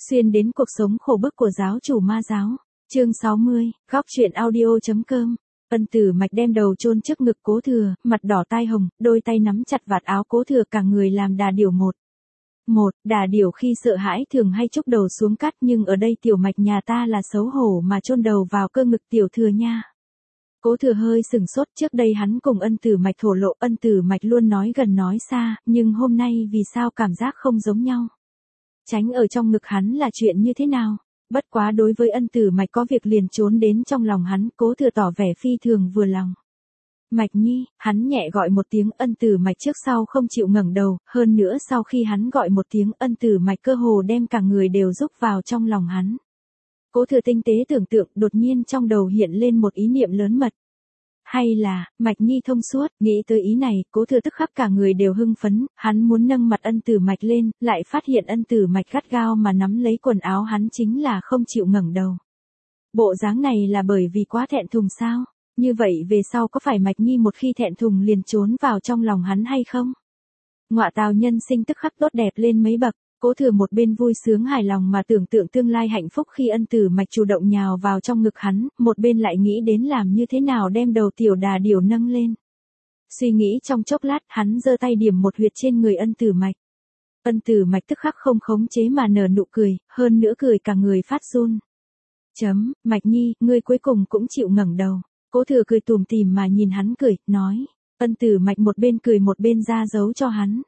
Xuyên đến cuộc sống khổ bức của giáo chủ ma giáo. Chương 60, góc truyện audio.com. Ân Tử Mạch đem đầu chôn trước ngực Cố Thừa, mặt đỏ tai hồng, đôi tay nắm chặt vạt áo Cố Thừa, cả người làm đà điểu một. Đà điểu khi sợ hãi thường hay chúc đầu xuống cắt, nhưng ở đây Tiểu Mạch nhà ta là xấu hổ mà chôn đầu vào cơ ngực Tiểu Thừa nha. Cố Thừa hơi sừng sốt, trước đây hắn cùng Ân Tử Mạch thổ lộ, Ân Tử Mạch luôn nói gần nói xa, nhưng hôm nay vì sao cảm giác không giống nhau. Tránh ở trong ngực hắn là chuyện như thế nào? Bất quá đối với Ân Tử Mạch có việc liền trốn đến trong lòng hắn, Cố Thừa tỏ vẻ phi thường vừa lòng. Mạch Nhi, hắn nhẹ gọi một tiếng, Ân Tử Mạch trước sau không chịu ngẩng đầu, hơn nữa sau khi hắn gọi một tiếng, Ân Tử Mạch cơ hồ đem cả người đều rúc vào trong lòng hắn. Cố Thừa tinh tế tưởng tượng, đột nhiên trong đầu hiện lên một ý niệm lớn mật. Hay là, Mạch Nhi thông suốt, nghĩ tới ý này, Cố Thừa tức khắc cả người đều hưng phấn, hắn muốn nâng mặt Ân Tử Mạch lên, lại phát hiện Ân Tử Mạch gắt gao mà nắm lấy quần áo hắn, chính là không chịu ngẩng đầu. Bộ dáng này là bởi vì quá thẹn thùng sao? Như vậy về sau có phải Mạch Nhi một khi thẹn thùng liền trốn vào trong lòng hắn hay không? Ngọa tào nhân sinh tức khắc tốt đẹp lên mấy bậc. Cố Thừa một bên vui sướng hài lòng mà tưởng tượng tương lai hạnh phúc khi Ân Tử Mạch chủ động nhào vào trong ngực hắn, một bên lại nghĩ đến làm như thế nào đem đầu tiểu đà điểu nâng lên. Suy nghĩ trong chốc lát, hắn giơ tay điểm một huyệt trên người Ân Tử Mạch. Ân Tử Mạch tức khắc không khống chế mà nở nụ cười, hơn nữa cười cả người phát run. Mạch Nhi, ngươi cuối cùng cũng chịu ngẩng đầu. Cố Thừa cười tủm tỉm mà nhìn hắn cười, nói. Ân Tử Mạch một bên cười một bên ra dấu cho hắn.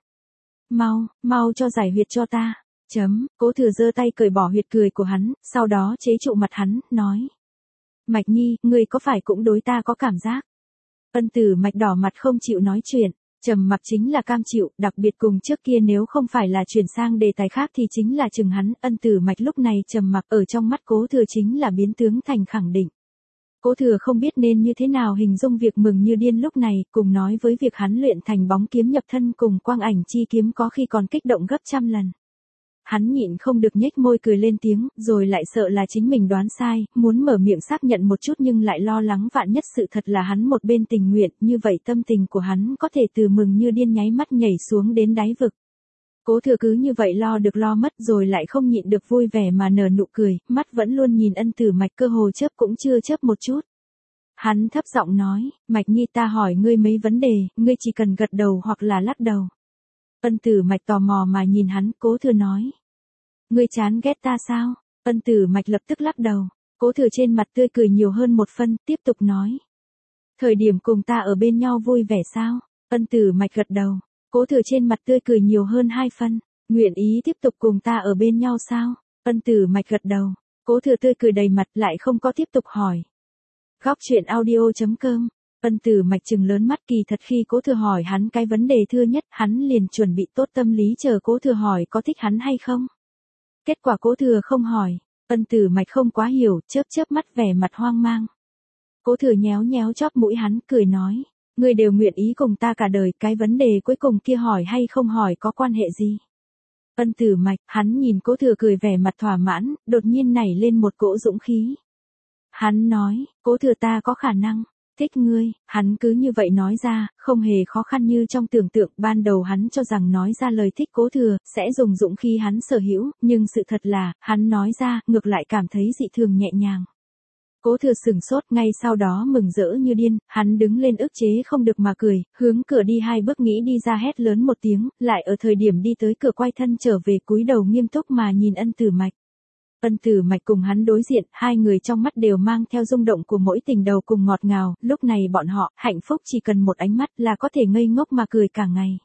Mau cho giải huyệt cho ta. Cố Thừa giơ tay cởi bỏ huyệt cười của hắn, sau đó chế trụ mặt hắn, nói. Mạch Nhi, ngươi có phải cũng đối ta có cảm giác? Ân Tử Mạch đỏ mặt không chịu nói chuyện, trầm mặc chính là cam chịu, đặc biệt cùng trước kia nếu không phải là chuyển sang đề tài khác thì chính là chừng hắn. Ân Tử Mạch lúc này trầm mặc ở trong mắt Cố Thừa chính là biến tướng thành khẳng định. Cố Thừa không biết nên như thế nào hình dung việc mừng như điên lúc này, cùng nói với việc hắn luyện thành bóng kiếm nhập thân cùng quang ảnh chi kiếm có khi còn kích động gấp trăm lần. Hắn nhịn không được nhếch môi cười lên tiếng, rồi lại sợ là chính mình đoán sai, muốn mở miệng xác nhận một chút nhưng lại lo lắng vạn nhất sự thật là hắn một bên tình nguyện, như vậy tâm tình của hắn có thể từ mừng như điên nháy mắt nhảy xuống đến đáy vực. Cố Thừa cứ như vậy lo được lo mất rồi lại không nhịn được vui vẻ mà nở nụ cười, mắt vẫn luôn nhìn Ân Tử Mạch, cơ hồ chớp cũng chưa chớp một chút. Hắn thấp giọng nói, Mạch Nhi, ta hỏi ngươi mấy vấn đề, ngươi chỉ cần gật đầu hoặc là lắc đầu. Ân Tử Mạch tò mò mà nhìn hắn, Cố Thừa nói. Ngươi chán ghét ta sao? Ân Tử Mạch lập tức lắc đầu. Cố Thừa trên mặt tươi cười nhiều hơn một phân, tiếp tục nói. Thời điểm cùng ta ở bên nhau vui vẻ sao? Ân Tử Mạch gật đầu. Cố Thừa trên mặt tươi cười nhiều hơn 2 phân. Nguyện ý tiếp tục cùng ta ở bên nhau sao? Ân Tử Mạch gật đầu. Cố Thừa tươi cười đầy mặt lại không có tiếp tục hỏi. Góc truyện audio.com. Ân Tử Mạch trừng lớn mắt, kỳ thật khi Cố Thừa hỏi hắn cái vấn đề thứ nhất, hắn liền chuẩn bị tốt tâm lý chờ Cố Thừa hỏi có thích hắn hay không. Kết quả Cố Thừa không hỏi. Ân Tử Mạch không quá hiểu, chớp mắt vẻ mặt hoang mang. Cố Thừa nhéo chóp mũi hắn, cười nói. Ngươi đều nguyện ý cùng ta cả đời, cái vấn đề cuối cùng kia hỏi hay không hỏi có quan hệ gì? Ân Tử Mạch, hắn nhìn Cố Thừa cười vẻ mặt thỏa mãn, đột nhiên nảy lên một cỗ dũng khí. Hắn nói, Cố Thừa, ta có khả năng thích ngươi. Hắn cứ như vậy nói ra, không hề khó khăn như trong tưởng tượng. Ban đầu hắn cho rằng nói ra lời thích Cố Thừa sẽ dùng dũng khí hắn sở hữu, nhưng sự thật là, hắn nói ra, ngược lại cảm thấy dị thường nhẹ nhàng. Cố Thừa sửng sốt, ngay sau đó mừng rỡ như điên, hắn đứng lên ức chế không được mà cười, hướng cửa đi 2 bước nghĩ đi ra hét lớn một tiếng, lại ở thời điểm đi tới cửa quay thân trở về cúi đầu nghiêm túc mà nhìn Ân Tử Mạch. Ân Tử Mạch cùng hắn đối diện, 2 người trong mắt đều mang theo rung động của mỗi tình đầu cùng ngọt ngào, lúc này bọn họ, hạnh phúc chỉ cần một ánh mắt là có thể ngây ngốc mà cười cả ngày.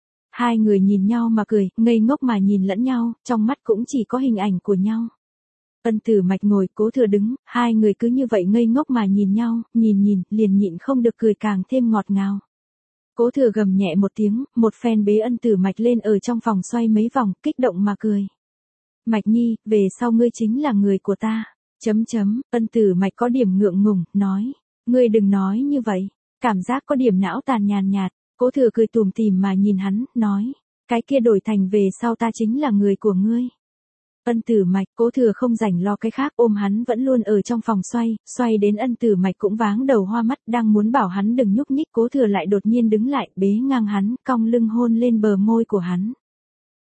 2 người nhìn nhau mà cười, ngây ngốc mà nhìn lẫn nhau, trong mắt cũng chỉ có hình ảnh của nhau. Ân Tử Mạch ngồi, Cố Thừa đứng, 2 người cứ như vậy ngây ngốc mà nhìn nhau, nhìn, liền nhịn không được cười càng thêm ngọt ngào. Cố Thừa gầm nhẹ một tiếng, một phen bế Ân Tử Mạch lên ở trong phòng xoay mấy vòng, kích động mà cười. Mạch Nhi, về sau ngươi chính là người của ta. Ân Tử Mạch có điểm ngượng ngùng, nói. Ngươi đừng nói như vậy. Cảm giác có điểm não tàn nhàn nhạt. Cố Thừa cười tủm tỉm mà nhìn hắn, nói. Cái kia đổi thành về sau ta chính là người của ngươi. Ân Tử Mạch, Cố Thừa không rảnh lo cái khác, ôm hắn vẫn luôn ở trong phòng xoay đến Ân Tử Mạch cũng váng đầu hoa mắt, đang muốn bảo hắn đừng nhúc nhích, Cố Thừa lại đột nhiên đứng lại, bế ngang hắn, cong lưng hôn lên bờ môi của hắn.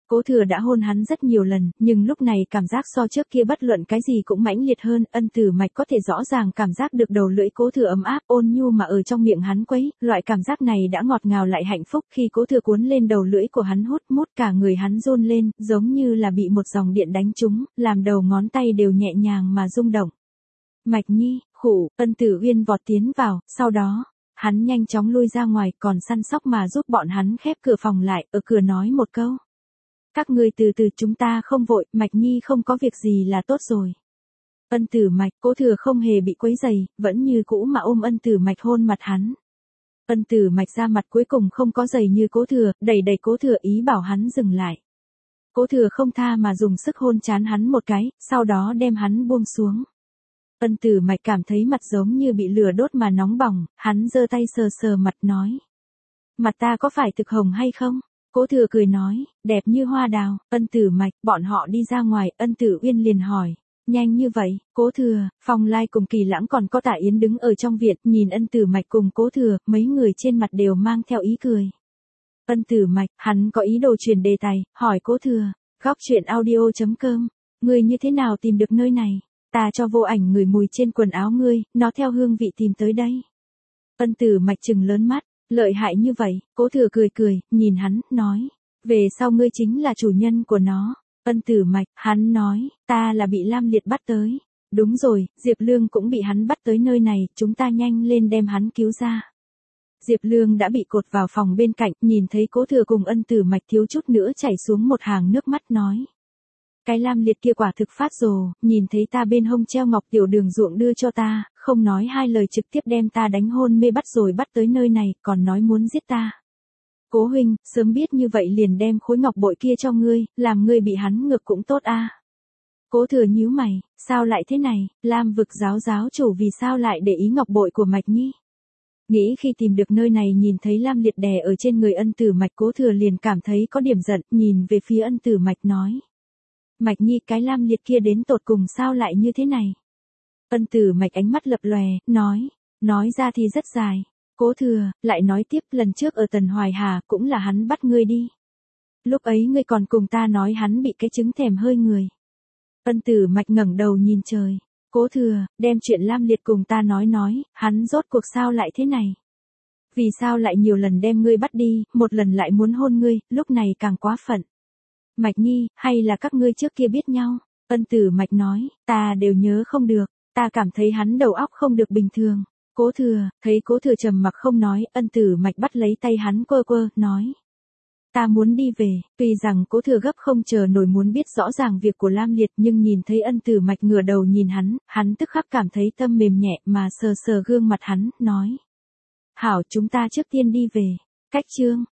Cố Thừa đã hôn hắn rất nhiều lần, nhưng lúc này cảm giác so trước kia bất luận cái gì cũng mãnh liệt hơn, Ân Tử Mạch có thể rõ ràng cảm giác được đầu lưỡi Cố Thừa ấm áp, ôn nhu mà ở trong miệng hắn quấy, loại cảm giác này đã ngọt ngào lại hạnh phúc, khi Cố Thừa cuốn lên đầu lưỡi của hắn hút mút cả người hắn run lên, giống như là bị một dòng điện đánh trúng, làm đầu ngón tay đều nhẹ nhàng mà rung động. Mạch Nhi, khụ, Ân Tử Uyên vọt tiến vào, sau đó, hắn nhanh chóng lui ra ngoài, còn săn sóc mà giúp bọn hắn khép cửa phòng lại, ở cửa nói một câu. Các ngươi từ từ, chúng ta không vội, Mạch Nhi không có việc gì là tốt rồi. Ân Tử Mạch, Cố Thừa không hề bị quấy rầy, vẫn như cũ mà ôm Ân Tử Mạch hôn mặt hắn. Ân Tử Mạch ra mặt cuối cùng không có dày như Cố Thừa, đẩy Cố Thừa ý bảo hắn dừng lại. Cố Thừa không tha mà dùng sức hôn trán hắn một cái, sau đó đem hắn buông xuống. Ân Tử Mạch cảm thấy mặt giống như bị lửa đốt mà nóng bỏng, hắn giơ tay sờ sờ mặt nói. Mặt ta có phải thực hồng hay không? Cố Thừa cười nói, đẹp như hoa đào. Ân Tử Mạch, bọn họ đi ra ngoài, Ân Tử Uyên liền hỏi. Nhanh như vậy, Cố Thừa, Phong Lai cùng Kỳ Lãng còn có Tạ Yến đứng ở trong viện, nhìn Ân Tử Mạch cùng Cố Thừa, mấy người trên mặt đều mang theo ý cười. Ân Tử Mạch, hắn có ý đồ chuyển đề tài, hỏi Cố Thừa, góc truyện audio.com, ngươi như thế nào tìm được nơi này? Ta cho vô ảnh ngửi mùi trên quần áo ngươi, nó theo hương vị tìm tới đây. Ân Tử Mạch trừng lớn mắt, lợi hại như vậy, Cố Thừa cười, nhìn hắn, nói, về sau ngươi chính là chủ nhân của nó. Ân Tử Mạch, hắn nói, ta là bị Lam Liệt bắt tới. Đúng rồi, Diệp Lương cũng bị hắn bắt tới nơi này, chúng ta nhanh lên đem hắn cứu ra. Diệp Lương đã bị cột vào phòng bên cạnh, nhìn thấy Cố Thừa cùng Ân Tử Mạch thiếu chút nữa chảy xuống một hàng nước mắt nói. Cái Lam Liệt kia quả thực phát rồ, nhìn thấy ta bên hông treo ngọc tiểu đường ruộng đưa cho ta, không nói hai lời trực tiếp đem ta đánh hôn mê bắt tới nơi này, còn nói muốn giết ta. Cố huynh, sớm biết như vậy liền đem khối ngọc bội kia cho ngươi, làm ngươi bị hắn ngược cũng tốt a. Cố Thừa nhíu mày, sao lại thế này, Lam vực giáo chủ vì sao lại để ý ngọc bội của Mạch Nhi? Nghĩ khi tìm được nơi này nhìn thấy Lam Liệt đè ở trên người Ân Tử Mạch, Cố Thừa liền cảm thấy có điểm giận, nhìn về phía Ân Tử Mạch nói. Mạch Nhi, cái Lam Liệt kia đến tột cùng sao lại như thế này? Ân Tử Mạch ánh mắt lập lòe, nói ra thì rất dài. Cố Thừa, lại nói tiếp, lần trước ở Tần Hoài Hà, cũng là hắn bắt ngươi đi. Lúc ấy ngươi còn cùng ta nói hắn bị cái chứng thèm hơi người. Ân Tử Mạch ngẩng đầu nhìn trời. Cố Thừa, đem chuyện Lam Liệt cùng ta nói, hắn rốt cuộc sao lại thế này? Vì sao lại nhiều lần đem ngươi bắt đi, một lần lại muốn hôn ngươi, lúc này càng quá phận. Mạch Nhi, hay là các ngươi trước kia biết nhau? Ân Tử Mạch nói, ta đều nhớ không được, ta cảm thấy hắn đầu óc không được bình thường. Cố Thừa, thấy Cố Thừa trầm mặc không nói, Ân Tử Mạch bắt lấy tay hắn quơ, nói. Ta muốn đi về, tuy rằng Cố Thừa gấp không chờ nổi muốn biết rõ ràng việc của Lam Liệt, nhưng nhìn thấy Ân Tử Mạch ngửa đầu nhìn hắn tức khắc cảm thấy tâm mềm nhẹ mà sờ gương mặt hắn, nói. Hảo, chúng ta trước tiên đi về. Cách chương.